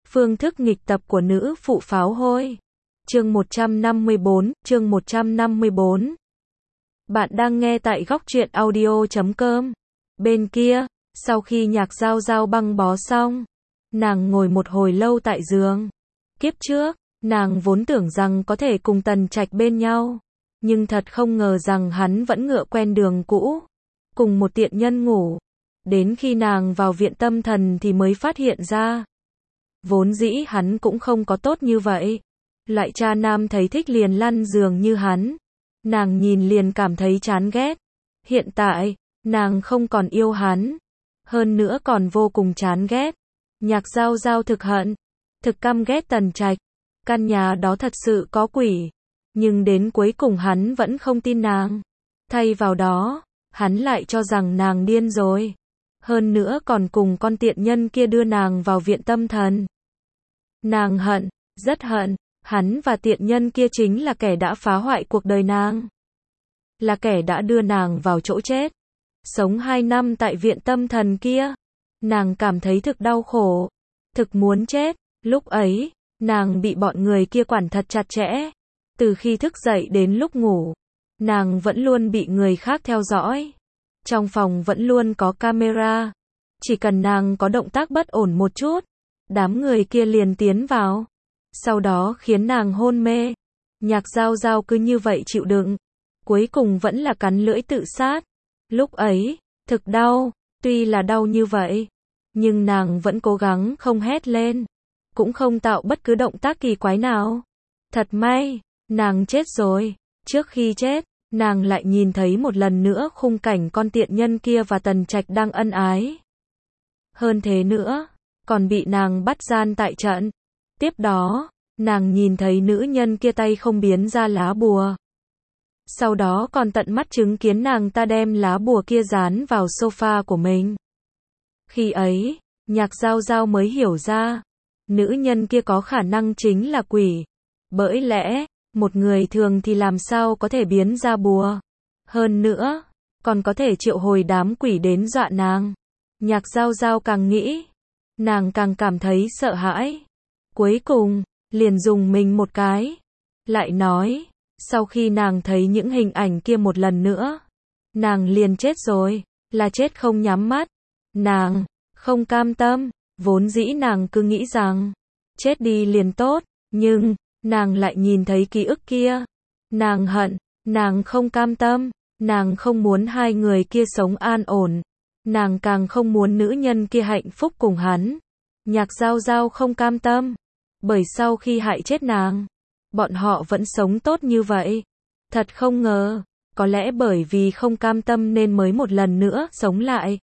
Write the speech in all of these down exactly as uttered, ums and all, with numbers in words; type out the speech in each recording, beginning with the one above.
Phương thức nghịch tập của nữ phụ pháo hôi. Chương một trăm năm mươi bốn, chương một trăm năm mươi bốn. Bạn đang nghe tại góc truyện audio chấm com. Bên kia, sau khi Nhạc Giao Giao băng bó xong, nàng ngồi một hồi lâu tại giường. Kiếp trước, nàng vốn tưởng rằng có thể cùng Tần Trạch bên nhau, nhưng thật không ngờ rằng hắn vẫn ngựa quen đường cũ, cùng một tiện nhân ngủ. Đến khi nàng vào viện tâm thần thì mới phát hiện ra, vốn dĩ hắn cũng không có tốt như vậy. Loại cha nam thấy thích liền lăn giường như hắn, nàng nhìn liền cảm thấy chán ghét. Hiện tại, nàng không còn yêu hắn, hơn nữa còn vô cùng chán ghét. Nhạc Giao Giao thực hận, thực căm ghét Tần Trạch. Căn nhà đó thật sự có quỷ, nhưng đến cuối cùng hắn vẫn không tin nàng. Thay vào đó, hắn lại cho rằng nàng điên rồi. Hơn nữa còn cùng con tiện nhân kia đưa nàng vào viện tâm thần. Nàng hận, rất hận, hắn và tiện nhân kia chính là kẻ đã phá hoại cuộc đời nàng, là kẻ đã đưa nàng vào chỗ chết. Sống hai năm tại viện tâm thần kia, nàng cảm thấy thực đau khổ, thực muốn chết. Lúc ấy, nàng bị bọn người kia quản thật chặt chẽ. Từ khi thức dậy đến lúc ngủ, nàng vẫn luôn bị người khác theo dõi. Trong phòng vẫn luôn có camera. Chỉ cần nàng có động tác bất ổn một chút, đám người kia liền tiến vào. Sau đó khiến nàng hôn mê. Nhạc Giao Giao cứ như vậy chịu đựng, cuối cùng vẫn là cắn lưỡi tự sát. Lúc ấy, thực đau, tuy là đau như vậy, nhưng nàng vẫn cố gắng không hét lên, cũng không tạo bất cứ động tác kỳ quái nào. Thật may, nàng chết rồi. Trước khi chết, nàng lại nhìn thấy một lần nữa khung cảnh con tiện nhân kia và Tần Trạch đang ân ái. Hơn thế nữa, còn bị nàng bắt gian tại trận. Tiếp đó, nàng nhìn thấy nữ nhân kia tay không biến ra lá bùa. Sau đó còn tận mắt chứng kiến nàng ta đem lá bùa kia dán vào sofa của mình. Khi ấy, Nhạc Giao Giao mới hiểu ra, nữ nhân kia có khả năng chính là quỷ. Bởi lẽ, một người thường thì làm sao có thể biến ra bùa. Hơn nữa, còn có thể triệu hồi đám quỷ đến dọa nàng. Nhạc Giao Giao càng nghĩ, nàng càng cảm thấy sợ hãi. Cuối cùng, liền dùng mình một cái. Lại nói, sau khi nàng thấy những hình ảnh kia một lần nữa, nàng liền chết rồi, là chết không nhắm mắt. Nàng không cam tâm, vốn dĩ nàng cứ nghĩ rằng chết đi liền tốt, nhưng nàng lại nhìn thấy ký ức kia. Nàng hận, nàng không cam tâm, nàng không muốn hai người kia sống an ổn, nàng càng không muốn nữ nhân kia hạnh phúc cùng hắn. Nhạc Giao Giao không cam tâm, bởi sau khi hại chết nàng, bọn họ vẫn sống tốt như vậy. Thật không ngờ, có lẽ bởi vì không cam tâm nên mới một lần nữa sống lại.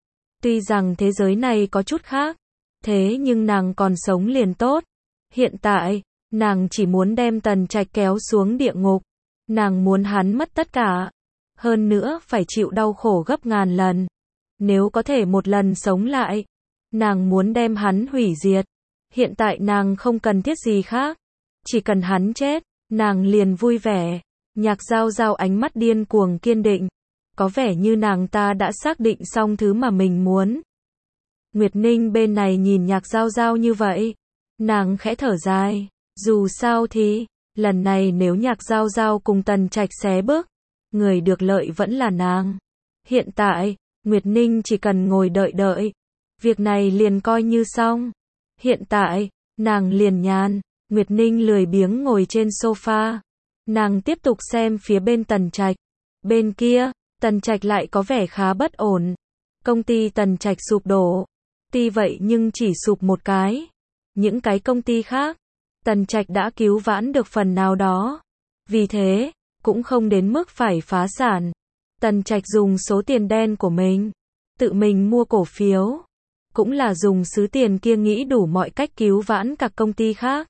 Tuy rằng thế giới này có chút khác, thế nhưng nàng còn sống liền tốt. Hiện tại, nàng chỉ muốn đem Tần Trạch kéo xuống địa ngục. Nàng muốn hắn mất tất cả, hơn nữa phải chịu đau khổ gấp ngàn lần. Nếu có thể một lần sống lại, nàng muốn đem hắn hủy diệt. Hiện tại nàng không cần thiết gì khác, chỉ cần hắn chết, nàng liền vui vẻ. Nhạc Giao Giao ánh mắt điên cuồng kiên định, có vẻ như nàng ta đã xác định xong thứ mà mình muốn. Nguyệt Ninh bên này nhìn Nhạc Giao Giao như vậy, nàng khẽ thở dài. Dù sao thì, lần này nếu Nhạc Giao Giao cùng Tần Trạch xé bước, người được lợi vẫn là nàng. Hiện tại, Nguyệt Ninh chỉ cần ngồi đợi đợi, việc này liền coi như xong. Hiện tại, nàng liền nhàn. Nguyệt Ninh lười biếng ngồi trên sofa. Nàng tiếp tục xem phía bên Tần Trạch. Bên kia, Tần Trạch lại có vẻ khá bất ổn. Công ty Tần Trạch sụp đổ. Tuy vậy nhưng chỉ sụp một cái. Những cái công ty khác, Tần Trạch đã cứu vãn được phần nào đó. Vì thế, cũng không đến mức phải phá sản. Tần Trạch dùng số tiền đen của mình, tự mình mua cổ phiếu. Cũng là dùng số tiền kia nghĩ đủ mọi cách cứu vãn các công ty khác.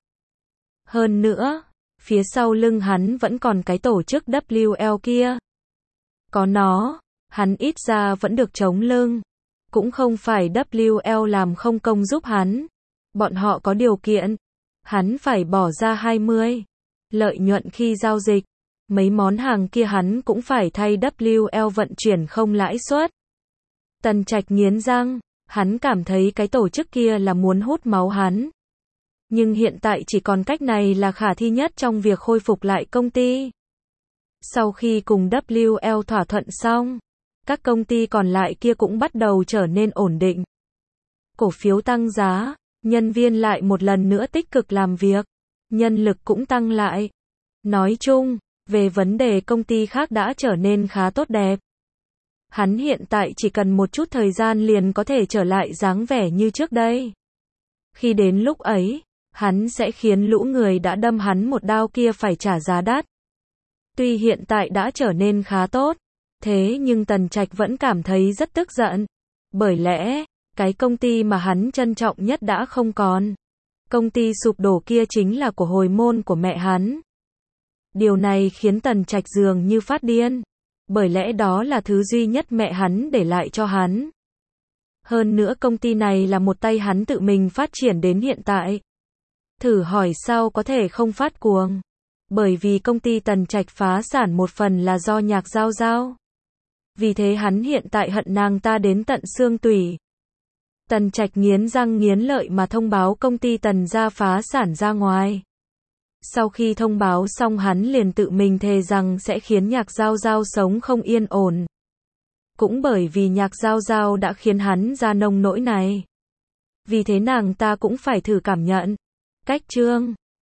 Hơn nữa, phía sau lưng hắn vẫn còn cái tổ chức W L kia. Có nó, hắn ít ra vẫn được chống lưng. Cũng không phải W L làm không công giúp hắn. Bọn họ có điều kiện. Hắn phải bỏ ra hai mươi. Lợi nhuận khi giao dịch. Mấy món hàng kia hắn cũng phải thay W L vận chuyển không lãi suất. Tần Trạch nghiến răng. Hắn cảm thấy cái tổ chức kia là muốn hút máu hắn. Nhưng hiện tại chỉ còn cách này là khả thi nhất trong việc khôi phục lại công ty. Sau khi cùng W L thỏa thuận xong, các công ty còn lại kia cũng bắt đầu trở nên ổn định. Cổ phiếu tăng giá, nhân viên lại một lần nữa tích cực làm việc, nhân lực cũng tăng lại. Nói chung, về vấn đề công ty khác đã trở nên khá tốt đẹp. Hắn hiện tại chỉ cần một chút thời gian liền có thể trở lại dáng vẻ như trước đây. Khi đến lúc ấy, hắn sẽ khiến lũ người đã đâm hắn một đao kia phải trả giá đắt. Tuy hiện tại đã trở nên khá tốt, thế nhưng Tần Trạch vẫn cảm thấy rất tức giận. Bởi lẽ, cái công ty mà hắn trân trọng nhất đã không còn. Công ty sụp đổ kia chính là của hồi môn của mẹ hắn. Điều này khiến Tần Trạch dường như phát điên. Bởi lẽ đó là thứ duy nhất mẹ hắn để lại cho hắn. Hơn nữa công ty này là một tay hắn tự mình phát triển đến hiện tại. Thử hỏi sao có thể không phát cuồng. Bởi vì công ty Tần Trạch phá sản một phần là do Nhạc Giao Giao. Vì thế hắn hiện tại hận nàng ta đến tận xương tủy. Tần Trạch nghiến răng nghiến lợi mà thông báo công ty Tần gia phá sản ra ngoài. Sau khi thông báo xong hắn liền tự mình thề rằng sẽ khiến Nhạc Giao Giao sống không yên ổn. Cũng bởi vì Nhạc Giao Giao đã khiến hắn ra nông nỗi này. Vì thế nàng ta cũng phải thử cảm nhận. Cách chương